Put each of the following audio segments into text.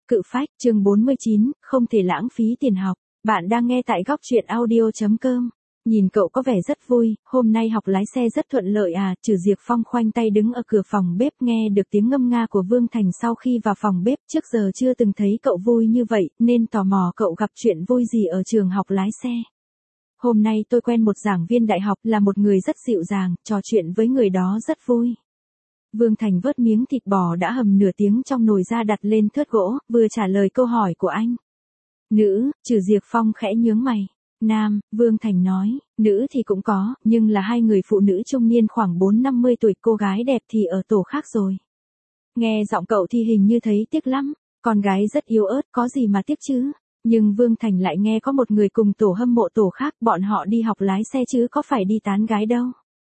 Cự phách, chương 49, không thể lãng phí tiền học. Bạn đang nghe tại góc truyện audio.com. Nhìn cậu có vẻ rất vui, hôm nay học lái xe rất thuận lợi à, Trừ Diệp Phong khoanh tay đứng ở cửa phòng bếp nghe được tiếng ngâm nga của Vương Thành sau khi vào phòng bếp, trước giờ chưa từng thấy cậu vui như vậy, nên tò mò cậu gặp chuyện vui gì ở trường học lái xe. Hôm nay tôi quen một giảng viên đại học là một người rất dịu dàng, trò chuyện với người đó rất vui. Vương Thành vớt miếng thịt bò đã hầm nửa tiếng trong nồi ra đặt lên thớt gỗ, vừa trả lời câu hỏi của anh. Nữ, Trừ Diệp Phong khẽ nhướng mày. Nam, Vương Thành nói, nữ thì cũng có, nhưng là hai người phụ nữ trung niên khoảng 4-50 tuổi, cô gái đẹp thì ở tổ khác rồi. Nghe giọng cậu thì hình như thấy tiếc lắm, con gái rất yếu ớt, có gì mà tiếc chứ. Nhưng Vương Thành lại nghe có một người cùng tổ hâm mộ tổ khác, bọn họ đi học lái xe chứ có phải đi tán gái đâu.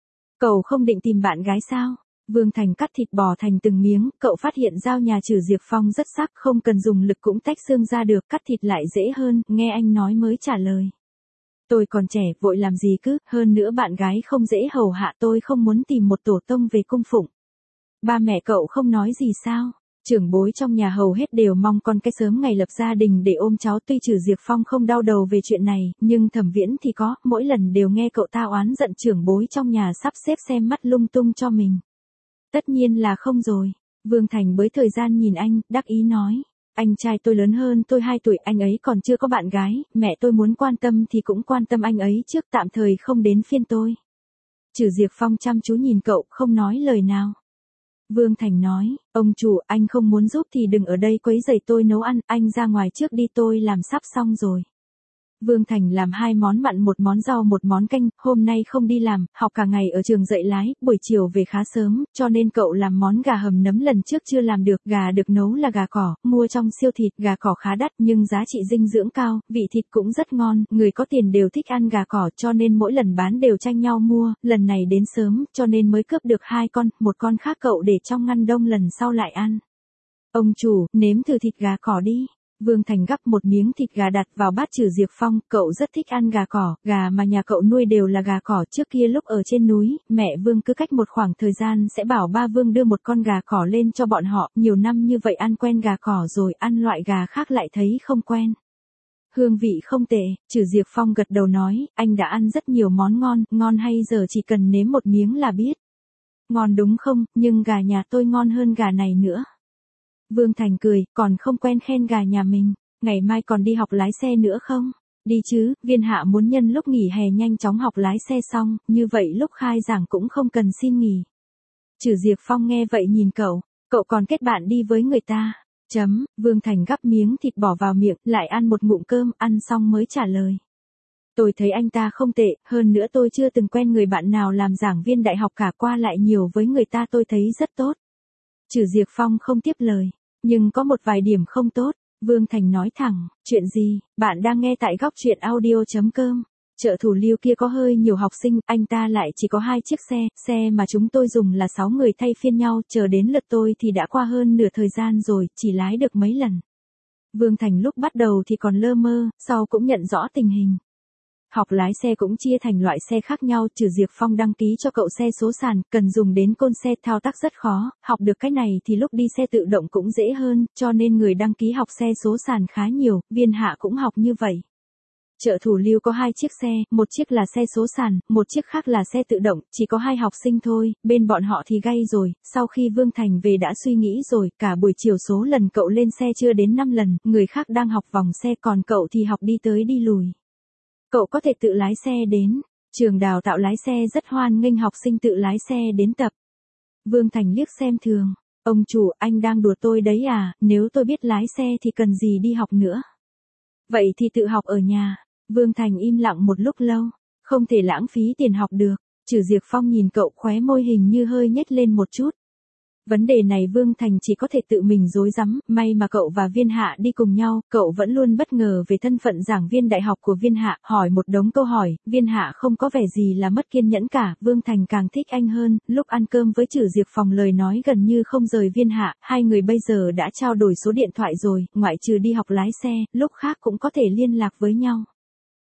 Cậu không định tìm bạn gái sao? Vương Thành cắt thịt bò thành từng miếng, cậu phát hiện dao nhà Trừ Diệp Phong rất sắc, không cần dùng lực cũng tách xương ra được, cắt thịt lại dễ hơn, nghe anh nói mới trả lời. Tôi còn trẻ, vội làm gì cứ, hơn nữa bạn gái không dễ hầu hạ, tôi không muốn tìm một tổ tông về cung phụng. Ba mẹ cậu không nói gì sao? Trưởng bối trong nhà hầu hết đều mong con cái sớm ngày lập gia đình để ôm cháu, tuy Trừ Diệp Phong không đau đầu về chuyện này, nhưng Thẩm Viễn thì có, mỗi lần đều nghe cậu ta oán giận trưởng bối trong nhà sắp xếp xem mắt lung tung cho mình. Tất nhiên là không rồi. Vương Thành bới thời gian nhìn anh, đắc ý nói. Anh trai tôi lớn hơn tôi 2 tuổi, anh ấy còn chưa có bạn gái, mẹ tôi muốn quan tâm thì cũng quan tâm anh ấy trước, tạm thời không đến phiên tôi. Trừ Diệp Phong chăm chú nhìn cậu, không nói lời nào. Vương Thành nói, ông chủ, anh không muốn giúp thì đừng ở đây quấy rầy tôi nấu ăn, anh ra ngoài trước đi, tôi làm sắp xong rồi. Vương Thành làm 2 món mặn, 1 món rau, 1 món canh, hôm nay không đi làm, học cả ngày ở trường dạy lái, buổi chiều về khá sớm, cho nên cậu làm món gà hầm nấm lần trước chưa làm được, gà được nấu là gà cỏ, mua trong siêu thịt, gà cỏ khá đắt nhưng giá trị dinh dưỡng cao, vị thịt cũng rất ngon, người có tiền đều thích ăn gà cỏ cho nên mỗi lần bán đều tranh nhau mua, lần này đến sớm cho nên mới cướp được 2 con, 1 con khác cậu để trong ngăn đông lần sau lại ăn. Ông chủ, nếm thử thịt gà cỏ đi. Vương Thành gắp một miếng thịt gà đặt vào bát Trừ Diệp Phong, cậu rất thích ăn gà cỏ, gà mà nhà cậu nuôi đều là gà cỏ, trước kia lúc ở trên núi, mẹ Vương cứ cách một khoảng thời gian sẽ bảo ba Vương đưa một con gà cỏ lên cho bọn họ, nhiều năm như vậy ăn quen gà cỏ rồi, ăn loại gà khác lại thấy không quen. Hương vị không tệ, Trừ Diệp Phong gật đầu nói, anh đã ăn rất nhiều món ngon, ngon hay giờ chỉ cần nếm một miếng là biết. Ngon đúng không, nhưng gà nhà tôi ngon hơn gà này nữa. Vương Thành cười, còn không quen khen gà nhà mình, ngày mai còn đi học lái xe nữa không? Đi chứ, Viên Hạ muốn nhân lúc nghỉ hè nhanh chóng học lái xe xong, như vậy lúc khai giảng cũng không cần xin nghỉ. Trừ Diệp Phong nghe vậy nhìn cậu còn kết bạn đi với người ta. Vương Thành gắp miếng thịt bỏ vào miệng, lại ăn một ngụm cơm, ăn xong mới trả lời. Tôi thấy anh ta không tệ, hơn nữa tôi chưa từng quen người bạn nào làm giảng viên đại học cả, qua lại nhiều với người ta tôi thấy rất tốt. Trừ Diệp Phong không tiếp lời. Nhưng có một vài điểm không tốt, Vương Thành nói thẳng, chuyện gì, bạn đang nghe tại góc truyện audio.com. Trợ thủ Lưu kia có hơi nhiều học sinh, anh ta lại chỉ có 2 chiếc xe mà chúng tôi dùng là 6 người thay phiên nhau, chờ đến lượt tôi thì đã qua hơn nửa thời gian rồi, chỉ lái được mấy lần. Vương Thành lúc bắt đầu thì còn lơ mơ, sau cũng nhận rõ tình hình. Học lái xe cũng chia thành loại xe khác nhau, Trừ Diệp Phong đăng ký cho cậu xe số sàn, cần dùng đến côn xe, thao tác rất khó, học được cái này thì lúc đi xe tự động cũng dễ hơn, cho nên người đăng ký học xe số sàn khá nhiều, Viên Hạ cũng học như vậy. Trợ thủ Lưu có 2 chiếc xe, một chiếc là xe số sàn, một chiếc khác là xe tự động, chỉ có 2 học sinh thôi, bên bọn họ thì gay rồi, sau khi Vương Thành về đã suy nghĩ rồi, cả buổi chiều số lần cậu lên xe chưa đến 5 lần, người khác đang học vòng xe còn cậu thì học đi tới đi lùi. Cậu có thể tự lái xe đến, trường đào tạo lái xe rất hoan nghênh học sinh tự lái xe đến tập. Vương Thành liếc xem thường, ông chủ, anh đang đùa tôi đấy à, nếu tôi biết lái xe thì cần gì đi học nữa. Vậy thì tự học ở nhà. Vương Thành im lặng một lúc lâu, không thể lãng phí tiền học được. Trừ Diệp Phong nhìn cậu, khóe môi hình như hơi nhếch lên một chút. Vấn đề này Vương Thành chỉ có thể tự mình rối rắm, may mà cậu và Viên Hạ đi cùng nhau, cậu vẫn luôn bất ngờ về thân phận giảng viên đại học của Viên Hạ, hỏi một đống câu hỏi, Viên Hạ không có vẻ gì là mất kiên nhẫn cả, Vương Thành càng thích anh hơn, lúc ăn cơm với Trừ Diệp Phong lời nói gần như không rời Viên Hạ, hai người bây giờ đã trao đổi số điện thoại rồi, ngoại trừ đi học lái xe, lúc khác cũng có thể liên lạc với nhau.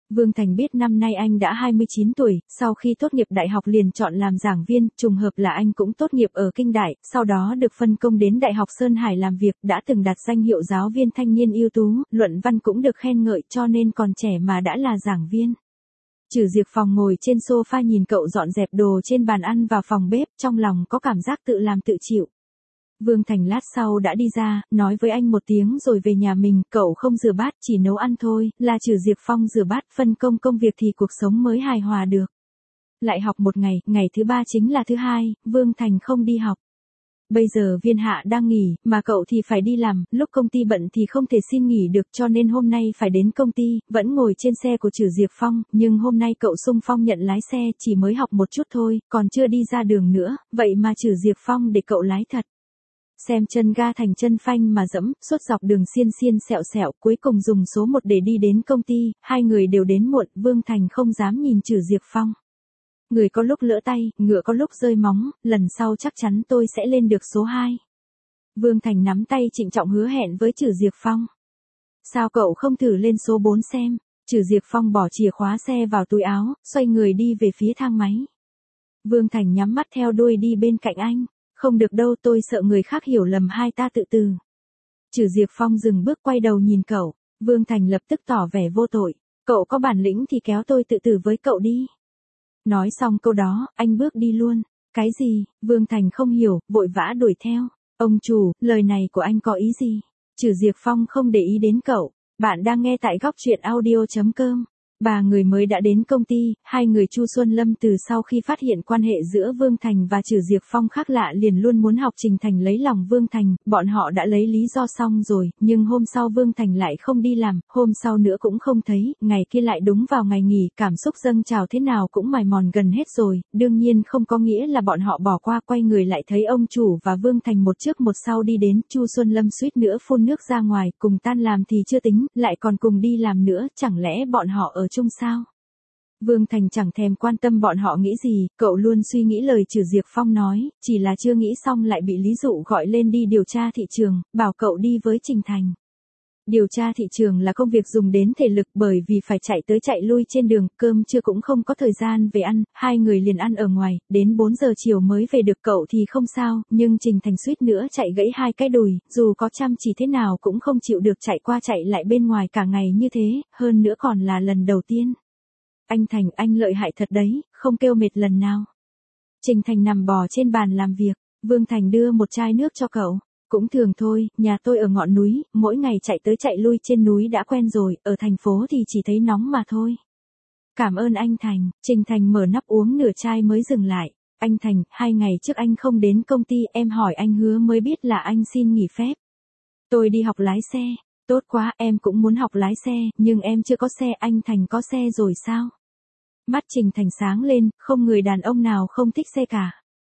Vương Thành biết năm nay anh đã 29 tuổi, sau khi tốt nghiệp đại học liền chọn làm giảng viên, trùng hợp là anh cũng tốt nghiệp ở Kinh Đại, sau đó được phân công đến Đại học Sơn Hải làm việc, đã từng đạt danh hiệu giáo viên thanh niên ưu tú, luận văn cũng được khen ngợi cho nên còn trẻ mà đã là giảng viên. Trừ Diệp Phong ngồi trên sofa nhìn cậu dọn dẹp đồ trên bàn ăn vào phòng bếp, trong lòng có cảm giác tự làm tự chịu. Vương Thành lát sau đã đi ra, nói với anh một tiếng rồi về nhà mình, cậu không rửa bát chỉ nấu ăn thôi, là Trừ Diệp Phong rửa bát phân công công việc thì cuộc sống mới hài hòa được. Lại học một ngày, ngày thứ ba chính là thứ hai, Vương Thành không đi học. Bây giờ Viên Hạ đang nghỉ, mà cậu thì phải đi làm, lúc công ty bận thì không thể xin nghỉ được cho nên hôm nay phải đến công ty, vẫn ngồi trên xe của Trừ Diệp Phong, nhưng hôm nay cậu xung phong nhận lái xe chỉ mới học một chút thôi, còn chưa đi ra đường nữa, vậy mà Trừ Diệp Phong để cậu lái thật. Xem chân ga thành chân phanh mà dẫm, suốt dọc đường xiên xiên sẹo sẹo, cuối cùng dùng số 1 để đi đến công ty, hai người đều đến muộn, Vương Thành không dám nhìn Trừ Diệp Phong. Người có lúc lỡ tay, ngựa có lúc rơi móng, lần sau chắc chắn tôi sẽ lên được số 2. Vương Thành nắm tay trịnh trọng hứa hẹn với Trừ Diệp Phong. Sao cậu không thử lên số 4 xem? Trừ Diệp Phong bỏ chìa khóa xe vào túi áo, xoay người đi về phía thang máy. Vương Thành nhắm mắt theo đuôi đi bên cạnh anh. Không được đâu, tôi sợ người khác hiểu lầm, hai ta từ từ. Trừ Diệp Phong dừng bước quay đầu nhìn cậu, Vương Thành lập tức tỏ vẻ vô tội. Cậu có bản lĩnh thì kéo tôi tự tử với cậu đi. Nói xong câu đó, anh bước đi luôn. Cái gì? Vương Thành không hiểu, vội vã đuổi theo. Ông chủ, lời này của anh có ý gì? Trừ Diệp Phong không để ý đến cậu. Bạn đang nghe tại góc truyện audio.com. Ba người mới đã đến công ty, hai người Chu Xuân Lâm từ sau khi phát hiện quan hệ giữa Vương Thành và Trừ Diệp Phong khác lạ liền luôn muốn học Trình Thành lấy lòng Vương Thành, bọn họ đã lấy lý do xong rồi, nhưng hôm sau Vương Thành lại không đi làm, hôm sau nữa cũng không thấy, ngày kia lại đúng vào ngày nghỉ, cảm xúc dâng trào thế nào cũng mài mòn gần hết rồi, đương nhiên không có nghĩa là bọn họ bỏ qua, quay người lại thấy ông chủ và Vương Thành một trước một sau đi đến, Chu Xuân Lâm suýt nữa phun nước ra ngoài, cùng tan làm thì chưa tính, lại còn cùng đi làm nữa, chẳng lẽ bọn họ ở chung sao? Vương Thành chẳng thèm quan tâm bọn họ nghĩ gì, cậu luôn suy nghĩ lời Trừ Diệp Phong nói, chỉ là chưa nghĩ xong lại bị Lý Dụ gọi lên đi điều tra thị trường, bảo cậu đi với Trình Thành. Điều tra thị trường là công việc dùng đến thể lực bởi vì phải chạy tới chạy lui trên đường, cơm trưa cũng không có thời gian về ăn, hai người liền ăn ở ngoài, đến 4 giờ chiều mới về được, cậu thì không sao, nhưng Trình Thành suýt nữa chạy gãy hai cái đùi, dù có chăm chỉ thế nào cũng không chịu được chạy qua chạy lại bên ngoài cả ngày như thế, hơn nữa còn là lần đầu tiên. Anh Thành, anh lợi hại thật đấy, không kêu mệt lần nào. Trình Thành nằm bò trên bàn làm việc, Vương Thành đưa một chai nước cho cậu. Cũng thường thôi, nhà tôi ở ngọn núi, mỗi ngày chạy tới chạy lui trên núi đã quen rồi, ở thành phố thì chỉ thấy nóng mà thôi. Cảm ơn anh Thành, Trình Thành mở nắp uống nửa chai mới dừng lại. Anh Thành, 2 ngày trước anh không đến công ty, em hỏi anh hứa mới biết là anh xin nghỉ phép. Tôi đi học lái xe, tốt quá, em cũng muốn học lái xe, nhưng em chưa có xe, anh Thành có xe rồi sao? Mắt Trình Thành sáng lên, không người đàn ông nào không thích xe cả.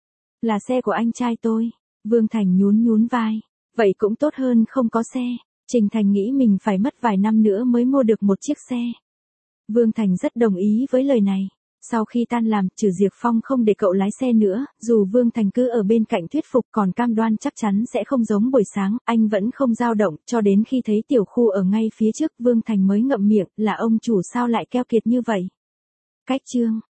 Là xe của anh trai tôi. Vương Thành nhún nhún vai. Vậy cũng tốt hơn không có xe. Trình Thành nghĩ mình phải mất vài năm nữa mới mua được một chiếc xe. Vương Thành rất đồng ý với lời này. Sau khi tan làm, Trừ Diệp Phong không để cậu lái xe nữa, dù Vương Thành cứ ở bên cạnh thuyết phục còn cam đoan chắc chắn sẽ không giống buổi sáng, anh vẫn không dao động, cho đến khi thấy tiểu khu ở ngay phía trước, Vương Thành mới ngậm miệng, là ông chủ sao lại keo kiệt như vậy. Cách chương